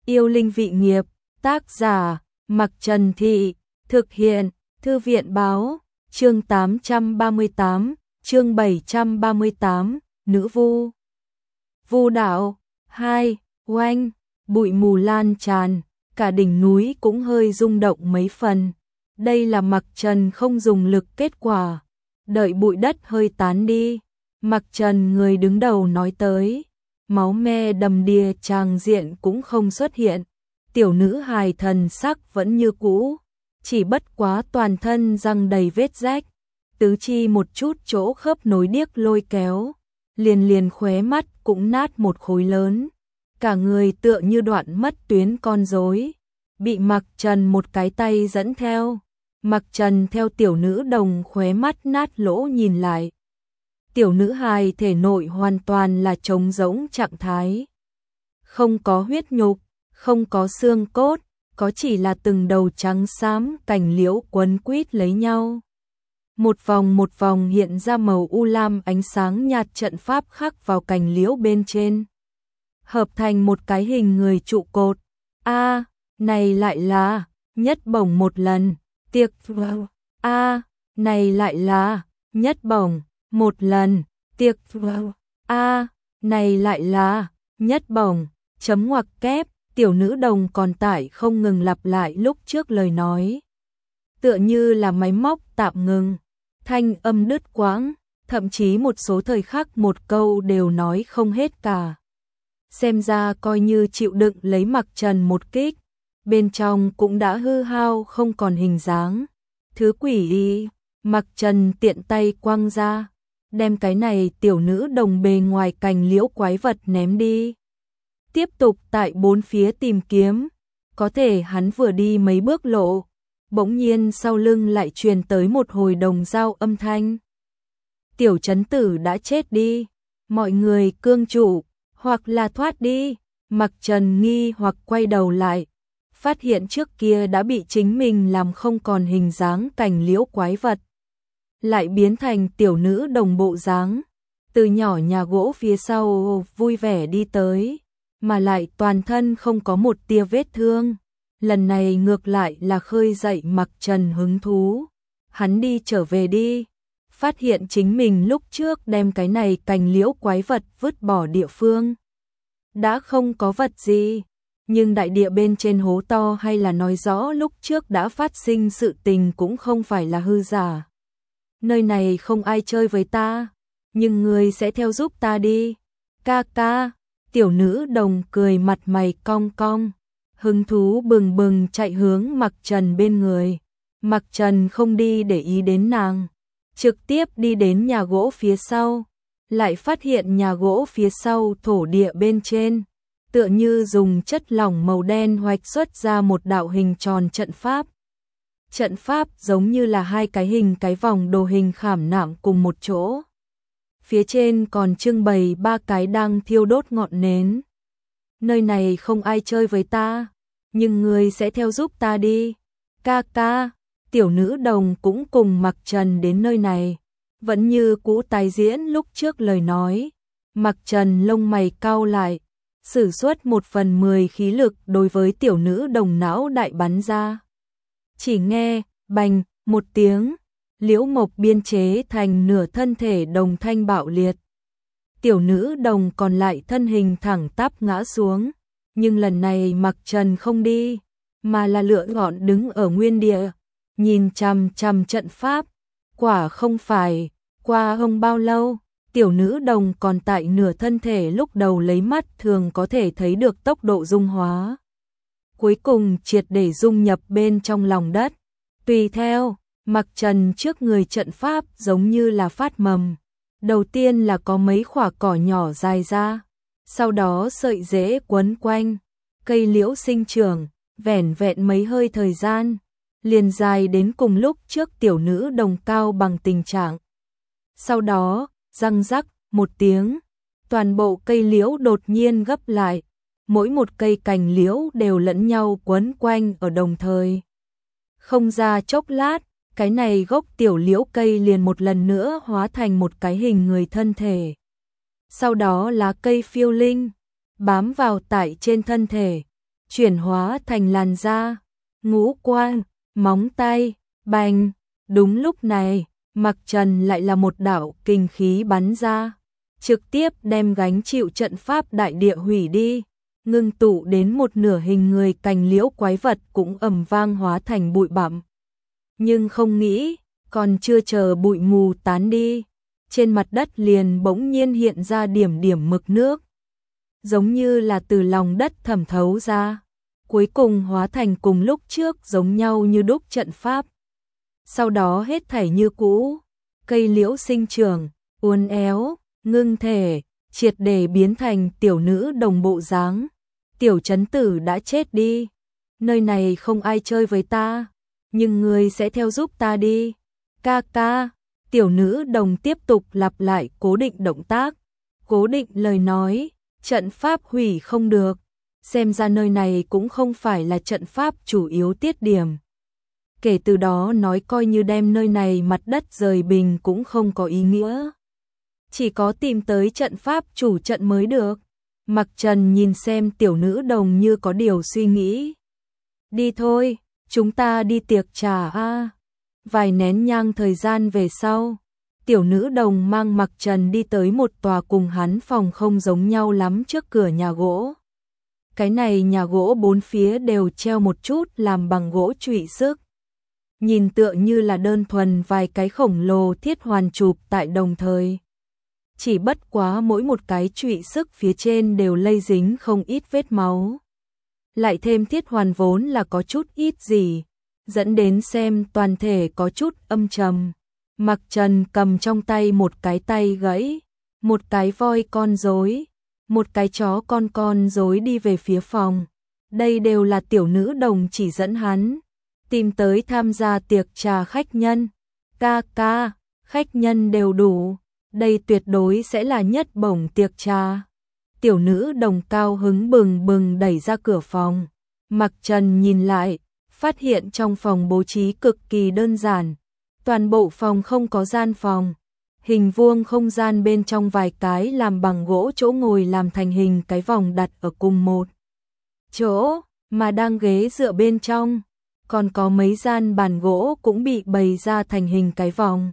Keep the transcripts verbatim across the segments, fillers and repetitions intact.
Yêu linh vị nghiệp, tác giả, Mặc Trần Thị, thực hiện, Thư viện báo, chương tám trăm ba mươi tám, chương bảy trăm ba mươi tám, Nữ Vu. Vu đạo, hai, oanh, bụi mù lan tràn, cả đỉnh núi cũng hơi rung động mấy phần. Đây là Mặc Trần không dùng lực kết quả, đợi bụi đất hơi tán đi. Mặc Trần người đứng đầu nói tới, máu me đầm đìa tràng diện cũng không xuất hiện. Tiểu nữ hài thần sắc vẫn như cũ, chỉ bất quá toàn thân răng đầy vết rách, tứ chi một chút chỗ khớp nối điếc lôi kéo, liền liền khóe mắt cũng nát một khối lớn, cả người tựa như đoạn mất tuyến con rối, bị Mặc Trần một cái tay dẫn theo. Mặc Trần theo tiểu nữ đồng khóe mắt nát lỗ nhìn lại. Tiểu nữ hài thể nội hoàn toàn là trống rỗng trạng thái. Không có huyết nhục, không có xương cốt, có chỉ là từng đầu trắng xám cành liễu quấn quýt lấy nhau. Một vòng một vòng hiện ra màu u lam ánh sáng nhạt trận pháp khắc vào cành liễu bên trên, hợp thành một cái hình người trụ cột. A, à, này lại là nhất bổng một lần, tiệc vào. A, à, này lại là nhất bổng một lần, tiệc vào. A, à, này lại là nhất bổng, chấm ngoặc kép. Tiểu nữ đồng còn tại không ngừng lặp lại lúc trước lời nói, tựa như là máy móc tạm ngừng, thanh âm đứt quãng, thậm chí một số thời khắc một câu đều nói không hết cả. Xem ra coi như chịu đựng lấy Mặc Trần một kích, bên trong cũng đã hư hao không còn hình dáng. Thứ quỷ y, Mặc Trần tiện tay quăng ra, đem cái này tiểu nữ đồng bề ngoài cành liễu quái vật ném đi. Tiếp tục tại bốn phía tìm kiếm, có thể hắn vừa đi mấy bước lộ, bỗng nhiên sau lưng lại truyền tới một hồi đồng dao âm thanh. Tiểu trấn tử đã chết đi, mọi người cương trụ, hoặc là thoát đi. Mặc Trần nghi hoặc quay đầu lại, phát hiện trước kia đã bị chính mình làm không còn hình dáng cành liễu quái vật, lại biến thành tiểu nữ đồng bộ dáng, từ nhỏ nhà gỗ phía sau vui vẻ đi tới, mà lại toàn thân không có một tia vết thương. Lần này ngược lại là khơi dậy Mặc Trần hứng thú. Hắn đi trở về đi, phát hiện chính mình lúc trước đem cái này cành liễu quái vật vứt bỏ địa phương đã không có vật gì, nhưng đại địa bên trên hố to hay là nói rõ lúc trước đã phát sinh sự tình cũng không phải là hư giả. Nơi này không ai chơi với ta, nhưng ngươi sẽ theo giúp ta đi. Ca ca. Tiểu nữ đồng cười mặt mày cong cong, hứng thú bừng bừng chạy hướng Mặc Trần bên người. Mặc Trần không đi để ý đến nàng, trực tiếp đi đến nhà gỗ phía sau, lại phát hiện nhà gỗ phía sau thổ địa bên trên, tựa như dùng chất lỏng màu đen hoạch xuất ra một đạo hình tròn trận pháp. Trận pháp giống như là hai cái hình cái vòng đồ hình khảm nạm cùng một chỗ. Phía trên còn trưng bày ba cái đang thiêu đốt ngọn nến. Nơi này không ai chơi với ta, nhưng ngươi sẽ theo giúp ta đi. Ca ca. Tiểu nữ đồng cũng cùng Mặc Trần đến nơi này, vẫn như cũ tái diễn lúc trước lời nói. Mặc Trần lông mày cau lại, sử xuất một phần mười khí lực đối với tiểu nữ đồng não đại bắn ra. Chỉ nghe bành một tiếng, liễu mộc biên chế thành nửa thân thể đồng thanh bạo liệt. Tiểu nữ đồng còn lại thân hình thẳng tắp ngã xuống, nhưng lần này Mặc Trần không đi, mà là lựa chọn đứng ở nguyên địa, nhìn chằm chằm trận pháp. Quả không phải, qua không bao lâu, tiểu nữ đồng còn tại nửa thân thể lúc đầu lấy mắt thường có thể thấy được tốc độ dung hóa, cuối cùng triệt để dung nhập bên trong lòng đất. Tùy theo, Mặc Trần trước người trận pháp giống như là phát mầm. Đầu tiên là có mấy quả cỏ nhỏ dài ra, sau đó sợi rễ quấn quanh, cây liễu sinh trưởng, vẻn vẹn mấy hơi thời gian, liền dài đến cùng lúc trước tiểu nữ đồng cao bằng tình trạng. Sau đó, răng rắc một tiếng, toàn bộ cây liễu đột nhiên gấp lại, mỗi một cây cành liễu đều lẫn nhau quấn quanh ở đồng thời. Không ra chốc lát, cái này gốc tiểu liễu cây liền một lần nữa hóa thành một cái hình người thân thể. Sau đó lá cây phiêu linh, bám vào tại trên thân thể, chuyển hóa thành làn da, ngũ quan, móng tay, bành. Đúng lúc này, Mặc Trần lại là một đạo kinh khí bắn ra, trực tiếp đem gánh chịu trận pháp đại địa hủy đi, ngưng tụ đến một nửa hình người cành liễu quái vật cũng ầm vang hóa thành bụi bặm. Nhưng không nghĩ, còn chưa chờ bụi mù tán đi, trên mặt đất liền bỗng nhiên hiện ra điểm điểm mực nước, giống như là từ lòng đất thẩm thấu ra, cuối cùng hóa thành cùng lúc trước giống nhau như đúc trận pháp. Sau đó hết thảy như cũ, cây liễu sinh trưởng, uốn éo, ngưng thể, triệt để biến thành tiểu nữ đồng bộ dáng. Tiểu trấn tử đã chết đi, nơi này không ai chơi với ta, nhưng ngươi sẽ theo giúp ta đi. Ca ca, tiểu nữ đồng tiếp tục lặp lại cố định động tác, cố định lời nói, trận pháp hủy không được, xem ra nơi này cũng không phải là trận pháp chủ yếu tiết điểm. Kể từ đó nói coi như đem nơi này mặt đất rời bình cũng không có ý nghĩa. Chỉ có tìm tới trận pháp chủ trận mới được. Mặc Trần nhìn xem tiểu nữ đồng như có điều suy nghĩ. Đi thôi, chúng ta đi tiệc trà a. Vài nén nhang thời gian về sau, tiểu nữ đồng mang Mặc Trần đi tới một tòa cùng hắn phòng không giống nhau lắm trước cửa nhà gỗ. Cái này nhà gỗ bốn phía đều treo một chút làm bằng gỗ trụy xước. Nhìn tựa như là đơn thuần vài cái khổng lồ thiết hoàn chụp tại đồng thời. Chỉ bất quá mỗi một cái trụy xước phía trên đều lây dính không ít vết máu. Lại thêm thiết hoàn vốn là có chút ít gì, dẫn đến xem toàn thể có chút âm trầm. Mặc Trần cầm trong tay một cái tay gãy, một cái voi con rối, một cái chó con con rối đi về phía phòng. Đây đều là tiểu nữ đồng chỉ dẫn hắn tìm tới tham gia tiệc trà khách nhân. Ca ca, khách nhân đều đủ, đây tuyệt đối sẽ là nhất bổng tiệc trà. Tiểu nữ đồng cao hứng bừng bừng đẩy ra cửa phòng. Mặc Trần nhìn lại, phát hiện trong phòng bố trí cực kỳ đơn giản. Toàn bộ phòng không có gian phòng. Hình vuông không gian bên trong vài cái làm bằng gỗ chỗ ngồi làm thành hình cái vòng đặt ở cùng một chỗ, mà đang ghế dựa bên trong. Còn có mấy gian bàn gỗ cũng bị bày ra thành hình cái vòng.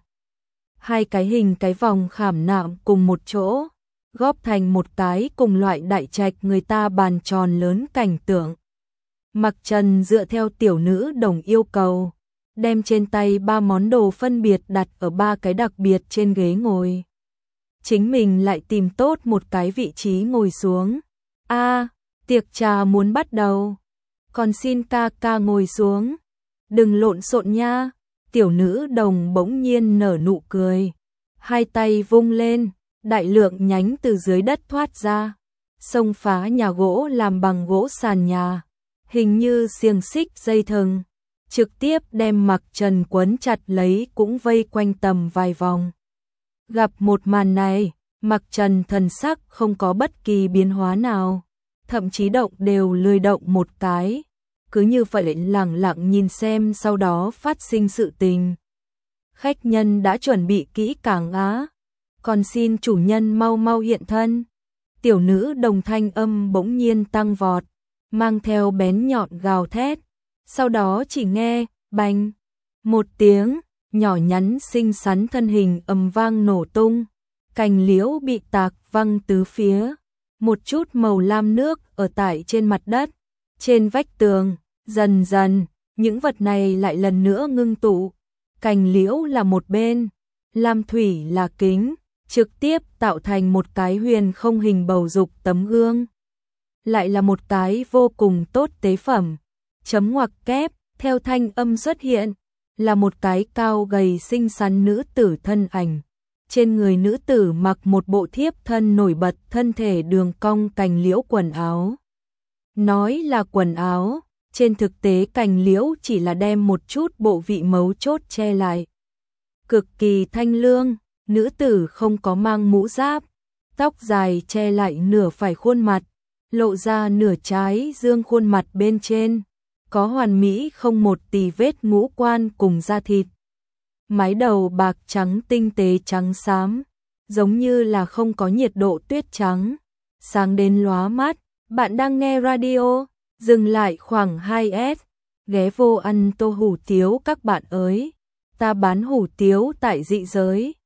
Hai cái hình cái vòng khảm nạm cùng một chỗ, góp thành một cái cùng loại đại trạch người ta bàn tròn lớn cảnh tượng. Mặc Trần dựa theo tiểu nữ đồng yêu cầu, đem trên tay ba món đồ phân biệt đặt ở ba cái đặc biệt trên ghế ngồi. Chính mình lại tìm tốt một cái vị trí ngồi xuống. A, tiệc trà muốn bắt đầu. Còn xin ca ca ngồi xuống. Đừng lộn xộn nha. Tiểu nữ đồng bỗng nhiên nở nụ cười. Hai tay vung lên, đại lượng nhánh từ dưới đất thoát ra. Xông phá nhà gỗ làm bằng gỗ sàn nhà. Hình như xiềng xích dây thừng. Trực tiếp đem Mặc Trần quấn chặt lấy cũng vây quanh tầm vài vòng. Gặp một màn này, Mặc Trần thần sắc không có bất kỳ biến hóa nào. Thậm chí động đều lười động một cái. Cứ như vậy lặng lặng nhìn xem sau đó phát sinh sự tình. Khách nhân đã chuẩn bị kỹ càng á. Còn xin chủ nhân mau mau hiện thân. Tiểu nữ đồng thanh âm bỗng nhiên tăng vọt, mang theo bén nhọn gào thét. Sau đó chỉ nghe, bành, một tiếng, nhỏ nhắn xinh xắn thân hình ầm vang nổ tung. Cành liễu bị tạc văng tứ phía. Một chút màu lam nước ở tại trên mặt đất, trên vách tường, dần dần, những vật này lại lần nữa ngưng tụ. Cành liễu là một bên, lam thủy là kính, trực tiếp tạo thành một cái huyền không hình bầu dục tấm gương. Lại là một cái vô cùng tốt tế phẩm. Chấm ngoặc kép, theo thanh âm xuất hiện, là một cái cao gầy xinh xắn nữ tử thân ảnh. Trên người nữ tử mặc một bộ thiếp thân nổi bật thân thể đường cong cành liễu quần áo. Nói là quần áo, trên thực tế cành liễu chỉ là đem một chút bộ vị mấu chốt che lại. Cực kỳ thanh lương, nữ tử không có mang mũ giáp, tóc dài che lại nửa phải khuôn mặt, lộ ra nửa trái dương khuôn mặt bên trên, có hoàn mỹ không một tì vết ngũ quan cùng da thịt. Mái đầu bạc trắng tinh tế trắng xám, giống như là không có nhiệt độ tuyết trắng, sáng đến lóa mắt. Bạn đang nghe radio Dừng lại khoảng hai S, ghé vô ăn tô hủ tiếu các bạn ơi. Ta bán hủ tiếu tại dị giới.